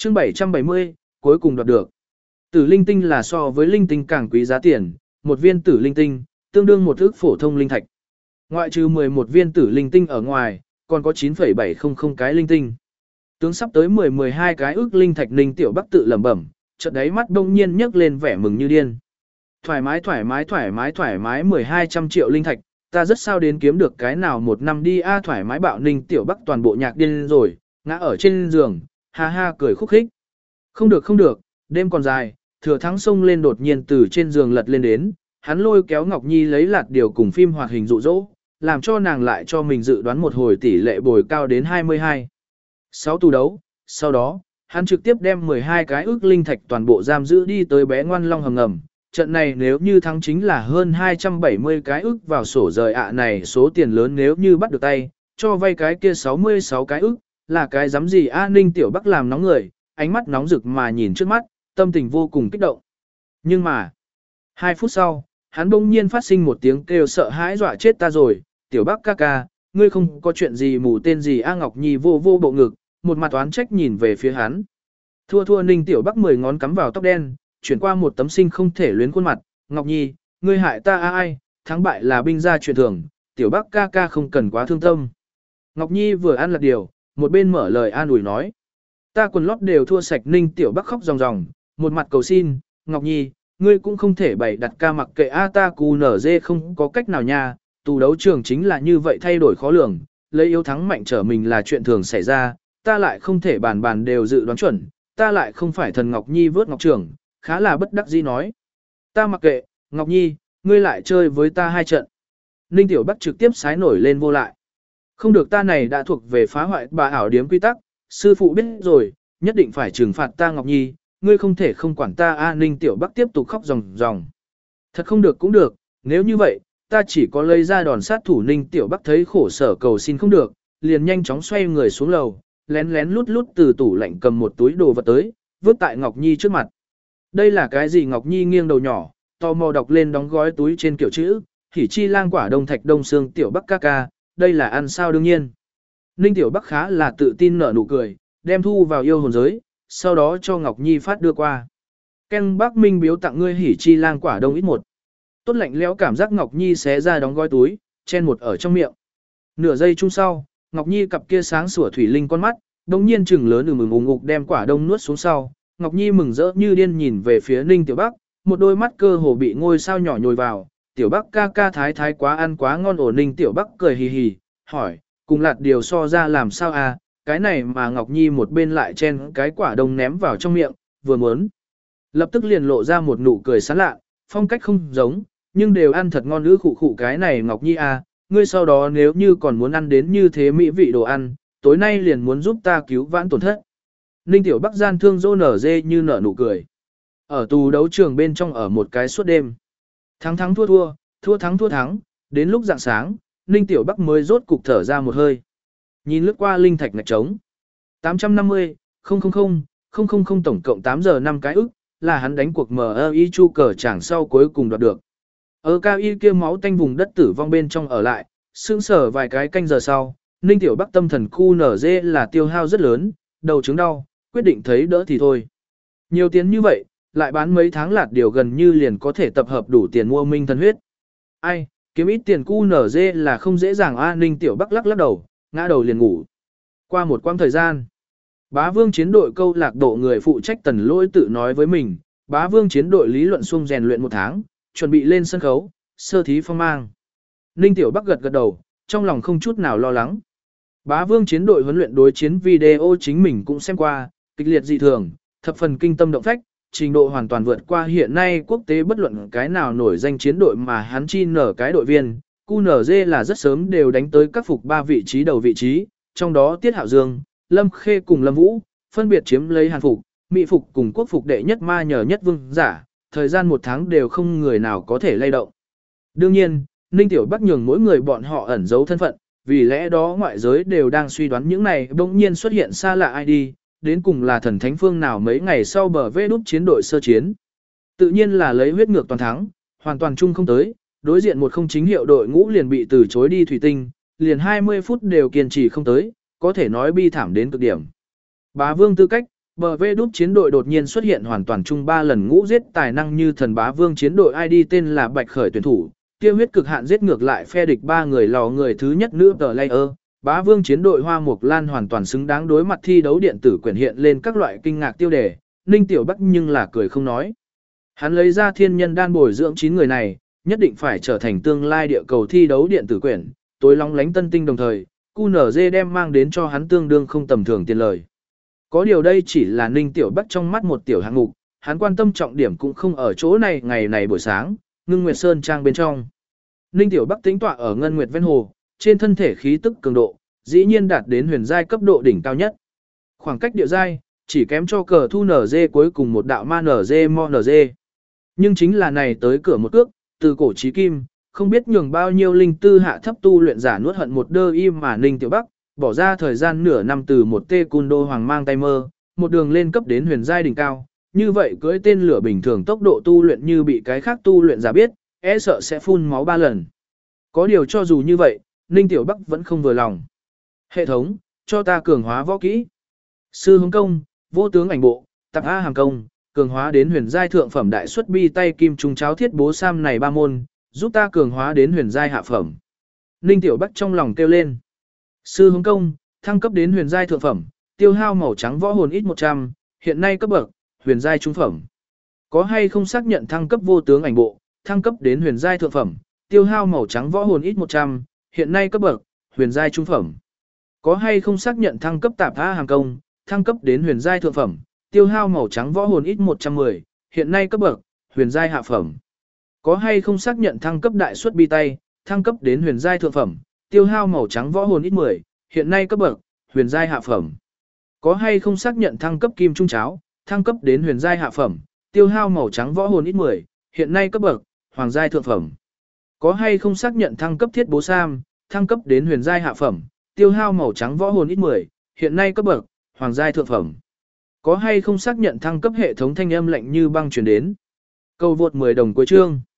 Chương 770, cuối cùng đoạt được. Tử linh tinh là so với linh tinh càng quý giá tiền, một viên tử linh tinh, tương đương một ức phổ thông linh thạch. Ngoại trừ 11 viên tử linh tinh ở ngoài, còn có 9,700 cái linh tinh. Tướng sắp tới 12 cái ức linh thạch Ninh Tiểu Bắc tự lẩm bẩm, chợt đáy mắt đông nhiên nhấc lên vẻ mừng như điên. Thoải mái 1200 triệu linh thạch, ta rất sao đến kiếm được cái nào một năm đi a thoải mái bạo Ninh Tiểu Bắc toàn bộ nhạc điên rồi, ngã ở trên giường, ha ha cười khúc khích. Không được, đêm còn dài, Thừa Thắng xông lên đột nhiên từ trên giường lật lên đến, hắn lôi kéo Ngọc Nhi lấy lạt điều cùng phim hoạt hình dụ dỗ, làm cho nàng lại cho mình dự đoán một hồi tỷ lệ bồi cao đến 22. 6 tù đấu, sau đó, hắn trực tiếp đem 12 cái ức linh thạch toàn bộ giam giữ đi tới bé ngoan long hầm ngầm. Trận này nếu như thắng chính là hơn 270 cái ức vào sổ rời ạ này số tiền lớn nếu như bắt được tay, cho vay cái kia 66 cái ức, là cái dám gì A Ninh Tiểu Bắc làm nóng người, ánh mắt nóng rực mà nhìn trước mắt, tâm tình vô cùng kích động. Nhưng mà, 2 phút sau, hắn bỗng nhiên phát sinh một tiếng kêu sợ hãi dọa chết ta rồi, Tiểu Bắc ca ca, ngươi không có chuyện gì mù tên gì A Ngọc Nhi vô bộ ngực, một mặt oán trách nhìn về phía hắn. Thua Ninh Tiểu Bắc 10 ngón cắm vào tóc đen, chuyển qua một tấm sinh không thể luyến khuôn mặt, Ngọc Nhi, ngươi hại ta ai, thắng bại là binh gia truyền thường, Tiểu Bắc ca ca không cần quá thương tâm. Ngọc Nhi vừa ăn lật điều, một bên mở lời an ủi nói. Ta quần lót đều thua sạch Ninh Tiểu Bắc khóc ròng ròng, một mặt cầu xin, Ngọc Nhi, ngươi cũng không thể bày đặt ca mặc kệ A ta cù nở dê không có cách nào nha, tù đấu trường chính là như vậy thay đổi khó lường, lấy yếu thắng mạnh trở mình là chuyện thường xảy ra, ta lại không thể bàn đều dự đoán chuẩn, ta lại không phải thần Ngọc Nhi vớt Ngọc Trường, khá là bất đắc dĩ nói. Ta mặc kệ, Ngọc Nhi, ngươi lại chơi với ta 2 trận. Ninh Tiểu Bắc trực tiếp sái nổi lên vô lại. Không được ta này đã thuộc về phá hoại bà ảo điếm quy tắc, sư phụ biết rồi, nhất định phải trừng phạt ta Ngọc Nhi, ngươi không thể không quản ta A Ninh Tiểu Bắc tiếp tục khóc ròng ròng. Thật không được cũng được, nếu như vậy, ta chỉ có lấy ra đòn sát thủ Ninh Tiểu Bắc thấy khổ sở cầu xin không được, liền nhanh chóng xoay người xuống lầu, lén lút từ tủ lạnh cầm một túi đồ vật tới, vứt tại Ngọc Nhi trước mặt. Đây là cái gì Ngọc Nhi nghiêng đầu nhỏ, tò mò đọc lên đóng gói túi trên kiểu chữ, Hỉ Chi Lang quả đông thạch đông xương Tiểu Bắc ca ca, đây là ăn sao đương nhiên. Ninh Tiểu Bắc khá là tự tin nở nụ cười, đem thu vào yêu hồn giới, sau đó cho Ngọc Nhi phát đưa qua. Ken Bắc Minh biếu tặng ngươi Hỉ Chi Lang quả đông ít một. Tốt lạnh lẽo cảm giác Ngọc Nhi xé ra đóng gói túi, chen một ở trong miệng. Nửa giây chung sau, Ngọc Nhi cặp kia sáng sủa thủy linh con mắt, đồng nhiên trừng lớn ủng ục đem quả đông nuốt xuống sau. Ngọc Nhi mừng rỡ như điên nhìn về phía Ninh Tiểu Bắc, một đôi mắt cơ hồ bị ngôi sao nhỏ nhồi vào. Tiểu Bắc ca ca thái quá ăn quá ngon ổ Ninh Tiểu Bắc cười hì hì, hỏi, cùng lạt điều so ra làm sao à, cái này mà Ngọc Nhi một bên lại chen cái quả đông ném vào trong miệng, vừa muốn. Lập tức liền lộ ra một nụ cười sán lạ, phong cách không giống, nhưng đều ăn thật ngon nữ khụ cái này Ngọc Nhi à, ngươi sau đó nếu như còn muốn ăn đến như thế mỹ vị đồ ăn, tối nay liền muốn giúp ta cứu vãn tổn thất. Ninh Tiểu Bắc gian thương dô nở dê như nở nụ cười. Ở tù đấu trường bên trong ở một cái suốt đêm. Thắng thắng, đến lúc rạng sáng, Ninh Tiểu Bắc mới rốt cục thở ra một hơi. Nhìn lướt qua linh thạch ngạch trống. 850, 000 tổng cộng 8 giờ 5 cái ức, là hắn đánh cuộc MI chu cờ chẳng sau cuối cùng đoạt được. Ở cao y kia máu tanh vùng đất tử vong bên trong ở lại, sững sờ vài cái canh giờ sau, Ninh Tiểu Bắc tâm thần khu nở dê là tiêu hao rất lớn, đầu chứng đau, quyết định thấy đỡ thì thôi. Nhiều tiền như vậy, lại bán mấy tháng lạt điều gần như liền có thể tập hợp đủ tiền mua minh thần huyết. Ai, kiếm ít tiền cu nở dê là không dễ dàng a Ninh Tiểu Bắc lắc đầu, ngã đầu liền ngủ. Qua một quãng thời gian, Bá Vương chiến đội câu lạc bộ người phụ trách Tần Lỗi tự nói với mình, Bá Vương chiến đội lý luận xung rèn luyện 1 tháng, chuẩn bị lên sân khấu, sơ thí phong mang. Ninh Tiểu Bắc gật đầu, trong lòng không chút nào lo lắng. Bá Vương chiến đội huấn luyện đối chiến video chính mình cũng xem qua, kịch liệt dị thường, thập phần kinh tâm động phách, trình độ hoàn toàn vượt qua hiện nay quốc tế bất luận cái nào nổi danh chiến đội mà hắn chi nở cái đội viên. QNZ là rất sớm đều đánh tới các phục 3 vị trí đầu vị trí, trong đó Tiết Hạo Dương, Lâm Khê cùng Lâm Vũ, phân biệt chiếm lấy Hàn phục, Mỹ phục cùng quốc phục đệ nhất ma nhờ nhất vương giả, thời gian 1 tháng đều không người nào có thể lay động. Đương nhiên, Ninh Tiểu Bắc nhường mỗi người bọn họ ẩn giấu thân phận, vì lẽ đó ngoại giới đều đang suy đoán những này bỗng nhiên xuất hiện xa lạ ID, đến cùng là thần thánh phương nào mấy ngày sau bờ vê đúp chiến đội sơ chiến. Tự nhiên là lấy huyết ngược toàn thắng, hoàn toàn chung không tới, đối diện một không chính hiệu đội ngũ liền bị từ chối đi thủy tinh, liền 20 phút đều kiên trì không tới, có thể nói bi thảm đến cực điểm. Bá Vương tư cách, Bờ vê đúp chiến đội đột nhiên xuất hiện hoàn toàn chung 3 lần ngũ giết tài năng như thần bá vương chiến đội ID tên là Bạch Khởi tuyển thủ, tiêu huyết cực hạn giết ngược lại phe địch 3 người lò người thứ nhất nữ player. Bá vương chiến đội Hoa Mộc Lan hoàn toàn xứng đáng đối mặt thi đấu điện tử quyển hiện lên các loại kinh ngạc tiêu đề, Ninh Tiểu Bắc nhưng là cười không nói. Hắn lấy ra thiên nhân đan bồi dưỡng 9 người này, nhất định phải trở thành tương lai địa cầu thi đấu điện tử quyển, tối long lánh tân tinh đồng thời, QNZ đem mang đến cho hắn tương đương không tầm thường tiền lời. Có điều đây chỉ là Ninh Tiểu Bắc trong mắt một tiểu hạng mục, hắn quan tâm trọng điểm cũng không ở chỗ này ngày này buổi sáng, Ngưng Nguyệt Sơn trang bên trong. Ninh Tiểu Bắc tính tọa ở Ngân Nguyệt ven hồ, trên thân thể khí tức cường độ, dĩ nhiên đạt đến huyền giai cấp độ đỉnh cao nhất. Khoảng cách địa giai, chỉ kém cho cờ thu NG cuối cùng một đạo ma NG mo NG. Nhưng chính là này tới cửa một cước, từ cổ chí kim, không biết nhường bao nhiêu linh tư hạ thấp tu luyện giả nuốt hận một đơ im mà Ninh Tiểu Bắc, bỏ ra thời gian nửa năm từ một tê cun đô hoàng mang tay mơ, một đường lên cấp đến huyền giai đỉnh cao. Như vậy cưỡi tên lửa bình thường tốc độ tu luyện như bị cái khác tu luyện giả biết, e sợ sẽ phun máu 3 lần. Có điều cho dù như vậy, Ninh Tiểu Bắc vẫn không vừa lòng. Hệ thống, cho ta cường hóa võ kỹ. Sư hướng công, vô tướng ảnh bộ, tạp A hàng công, cường hóa đến huyền giai thượng phẩm đại xuất bi tay kim trung cháo thiết bố sam này 3 môn, giúp ta cường hóa đến huyền giai hạ phẩm. Ninh Tiểu Bắc trong lòng kêu lên. Sư hướng công, thăng cấp đến huyền giai thượng phẩm, tiêu hao màu trắng võ hồn ít 100, hiện nay cấp bậc, huyền giai trung phẩm. Có hay không xác nhận thăng cấp vô tướng ảnh bộ, thăng cấp đến huyền giai thượng phẩm, tiêu hao màu trắng võ hồn ít 100, hiện nay cấp bậc, huyền giai trung phẩm. Có hay không xác nhận thăng cấp tạp A hàng công, thăng cấp đến huyền giai thượng phẩm, tiêu hao màu trắng võ hồn ít 110, hiện nay cấp bậc, huyền giai hạ phẩm. Có hay không xác nhận thăng cấp đại xuất bi tay, thăng cấp đến huyền giai thượng phẩm, tiêu hao màu trắng võ hồn ít 10, hiện nay cấp bậc, huyền giai hạ phẩm. Có hay không xác nhận thăng cấp kim trung cháo, thăng cấp đến huyền giai hạ phẩm, tiêu hao màu trắng võ hồn ít 10, hiện nay cấp bậc, hoàng giai thượng phẩm. Có hay không xác nhận thăng cấp thiết bố sam, thăng cấp đến huyền giai hạ phẩm, tiêu hao màu trắng võ hồn ít 10, hiện nay cấp bậc, hoàng giai thượng phẩm. Có hay không xác nhận thăng cấp hệ thống thanh âm lạnh như băng truyền đến. Cầu vượt 10 đồng cuối chương.